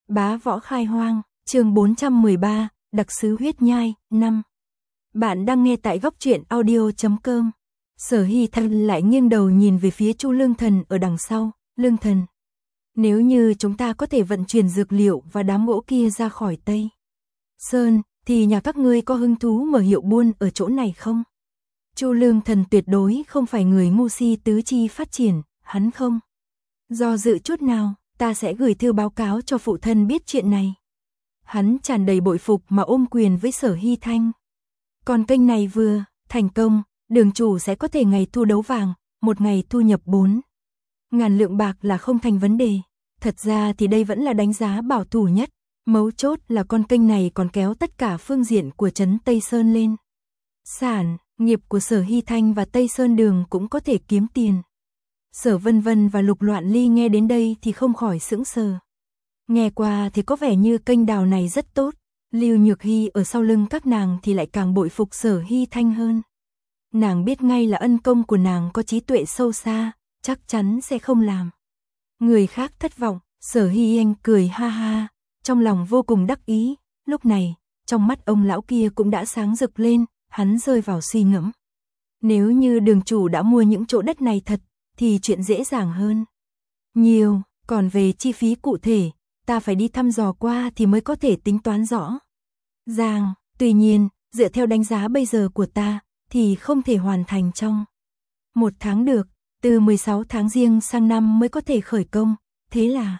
Bá võ khai hoang, chương 413, đặc sứ huyết nhai, 5. Bạn đang nghe tại góc truyện audio.com. Sở Hy Thanh lại nghiêng đầu nhìn về phía Chu Lương Thần ở đằng sau. Lương Thần, nếu như chúng ta có thể vận chuyển dược liệu và đám gỗ kia ra khỏi Tây Sơn, thì nhà các ngươi có hứng thú mở hiệu buôn ở chỗ này không? Chu Lương Thần tuyệt đối không phải người ngu si tứ chi phát triển, hắn không do dự chút nào, ta sẽ gửi thư báo cáo cho phụ thân biết chuyện này. Hắn tràn đầy bội phục mà ôm quyền với Sở Hy Thanh. Còn kênh này vừa thành công, đường chủ sẽ có thể ngày thu đấu vàng, một ngày thu nhập 4.000 lượng bạc là không thành vấn đề. Thật ra thì đây vẫn là đánh giá bảo thủ nhất, mấu chốt là con kênh này còn kéo tất cả phương diện của trấn Tây Sơn lên. Sản nghiệp của Sở Hy Thanh và Tây Sơn Đường cũng có thể kiếm tiền. Sở Vân Vân và Lục Loạn Ly nghe đến đây thì không khỏi sững sờ. Nghe qua thì có vẻ như kênh đào này rất tốt, Lưu Nhược Hy ở sau lưng các nàng thì lại càng bội phục Sở Hy Thanh hơn. Nàng biết ngay là ân công của nàng có trí tuệ sâu xa, chắc chắn sẽ không làm người khác thất vọng. Sở Hy Anh cười ha ha, trong lòng vô cùng đắc ý. Lúc này, trong mắt ông lão kia cũng đã sáng rực lên, hắn rơi vào suy ngẫm. Nếu như đường chủ đã mua những chỗ đất này thật, thì chuyện dễ dàng hơn nhiều, còn về chi phí cụ thể, ta phải đi thăm dò qua thì mới có thể tính toán rõ ràng. Tuy nhiên, dựa theo đánh giá bây giờ của ta, thì không thể hoàn thành trong 1 tháng được, từ 16 tháng Giêng sang năm mới có thể khởi công, thế là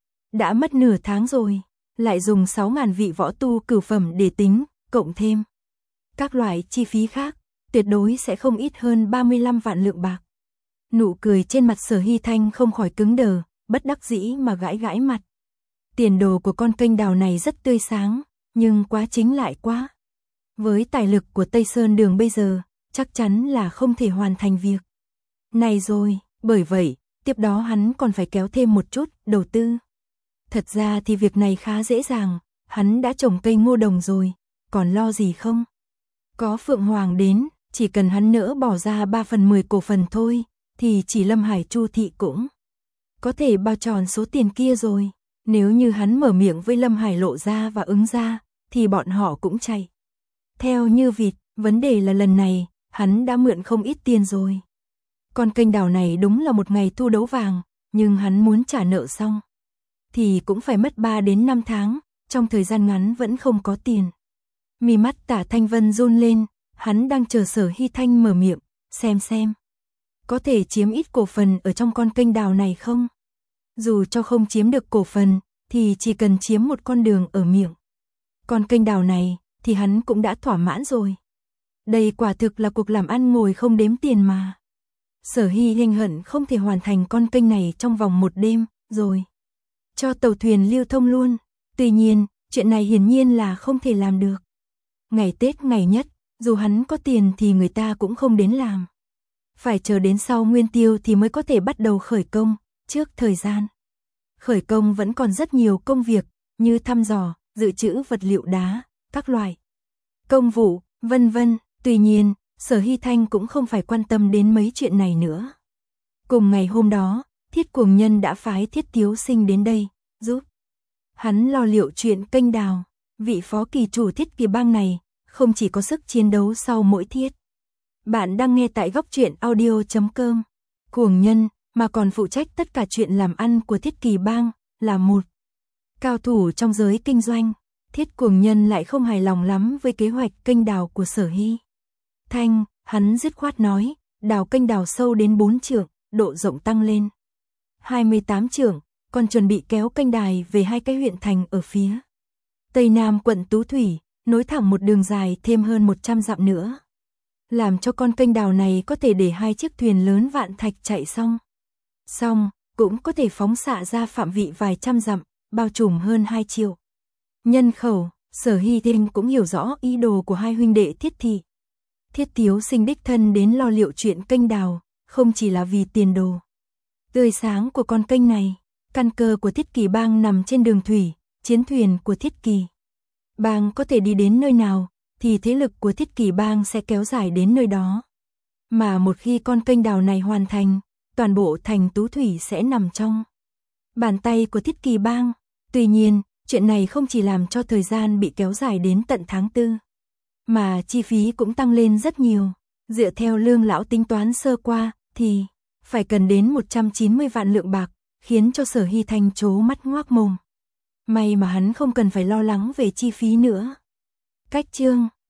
đã mất nửa tháng rồi, lại dùng 6.000 vị võ tu cửu phẩm để tính, cộng thêm các loại chi phí khác, tuyệt đối sẽ không ít hơn 35 vạn lượng bạc. Nụ cười trên mặt Sở Hy Thanh không khỏi cứng đờ, bất đắc dĩ mà gãi gãi mặt. Tiền đồ của con kênh đào này rất tươi sáng, nhưng quá chính lại quá. Với tài lực của Tây Sơn Đường bây giờ, chắc chắn là không thể hoàn thành việc này rồi, bởi vậy, tiếp đó hắn còn phải kéo thêm một chút đầu tư. Thật ra thì việc này khá dễ dàng, hắn đã trồng cây ngô đồng rồi, còn lo gì không? Có Phượng Hoàng đến, chỉ cần hắn nỡ bỏ ra 3/10 cổ phần thôi, thì chỉ Lâm Hải Chu thị cũng có thể bao tròn số tiền kia rồi. Nếu như hắn mở miệng với Lâm Hải Lộ ra và ứng ra, thì bọn họ cũng chạy theo như vịt. Vấn đề là lần này, hắn đã mượn không ít tiền rồi. Con kênh đào này đúng là một ngày thu đấu vàng, nhưng hắn muốn trả nợ xong thì cũng phải mất 3 đến 5 tháng, trong thời gian ngắn vẫn không có tiền. Mi mắt Tả Thanh Vân run lên, hắn đang chờ Sở Hy Thanh mở miệng, xem có thể chiếm ít cổ phần ở trong con kênh đào này không? Dù cho không chiếm được cổ phần, thì chỉ cần chiếm một con đường ở miệng con kênh đào này, thì hắn cũng đã thỏa mãn rồi. Đây quả thực là cuộc làm ăn ngồi không đếm tiền mà. Sở Hy Hình hận không thể hoàn thành con kênh này trong vòng 1 đêm, rồi cho tàu thuyền lưu thông luôn. Tuy nhiên, chuyện này hiển nhiên là không thể làm được. Ngày Tết ngày nhất, dù hắn có tiền thì người ta cũng không đến làm. Phải chờ đến sau Nguyên Tiêu thì mới có thể bắt đầu khởi công. Trước thời gian khởi công vẫn còn rất nhiều công việc, như thăm dò, dự trữ vật liệu đá, các loại công vụ, vân vân. Tuy nhiên, Sở Hy Thanh cũng không phải quan tâm đến mấy chuyện này nữa. Cùng ngày hôm đó, Thiết Cuồng Nhân đã phái Thiết Tiếu Sinh đến đây, giúp hắn lo liệu chuyện kênh đào. Vị phó kỳ chủ Thiết Kỳ Bang này, không chỉ có sức chiến đấu sau mỗi thiết. Bạn đang nghe tại góc truyện audio.com. Cuồng Nhân, mà còn phụ trách tất cả chuyện làm ăn của Thiết Kỳ Bang, là một cao thủ trong giới kinh doanh. Thiết Cuồng Nhân lại không hài lòng lắm với kế hoạch kênh đào của Sở Hy Thanh, hắn dứt khoát nói, đào kênh đào sâu đến 4 trượng, độ rộng tăng lên 28 trượng, còn chuẩn bị kéo kênh đài về 2 cái huyện thành ở phía Tây Nam quận Tú Thủy, nối thẳng một đường dài thêm hơn 100 dặm nữa. Làm cho con kênh đào này có thể để 2 chiếc thuyền lớn vạn thạch chạy xong, cũng có thể phóng xạ ra phạm vị vài trăm dặm, bao trùm hơn 2 triệu nhân khẩu. Sở Hy Thanh cũng hiểu rõ ý đồ của hai huynh đệ Thiết Thị. Thiết Tiếu Sinh đích thân đến lo liệu chuyện kênh đào, không chỉ là vì tiền đồ tươi sáng của con kênh này. Căn cơ của Thiết Kỳ Bang nằm trên đường thủy, chiến thuyền của Thiết Kỳ Bang có thể đi đến nơi nào, thì thế lực của Thiết Kỳ Bang sẽ kéo dài đến nơi đó. Mà một khi con kênh đào này hoàn thành, toàn bộ thành Tú Thủy sẽ nằm trong bàn tay của Thiết Kỳ Bang. Tuy nhiên, Chuyện này không chỉ làm cho thời gian bị kéo dài đến tận tháng 4, mà chi phí cũng tăng lên rất nhiều. Dựa theo Lương lão tính toán sơ qua, thì phải cần đến 190 vạn lượng bạc, khiến cho Sở Hy Thanh trố mắt ngoác mồm. May mà hắn không cần phải lo lắng về chi phí nữa. Cách chương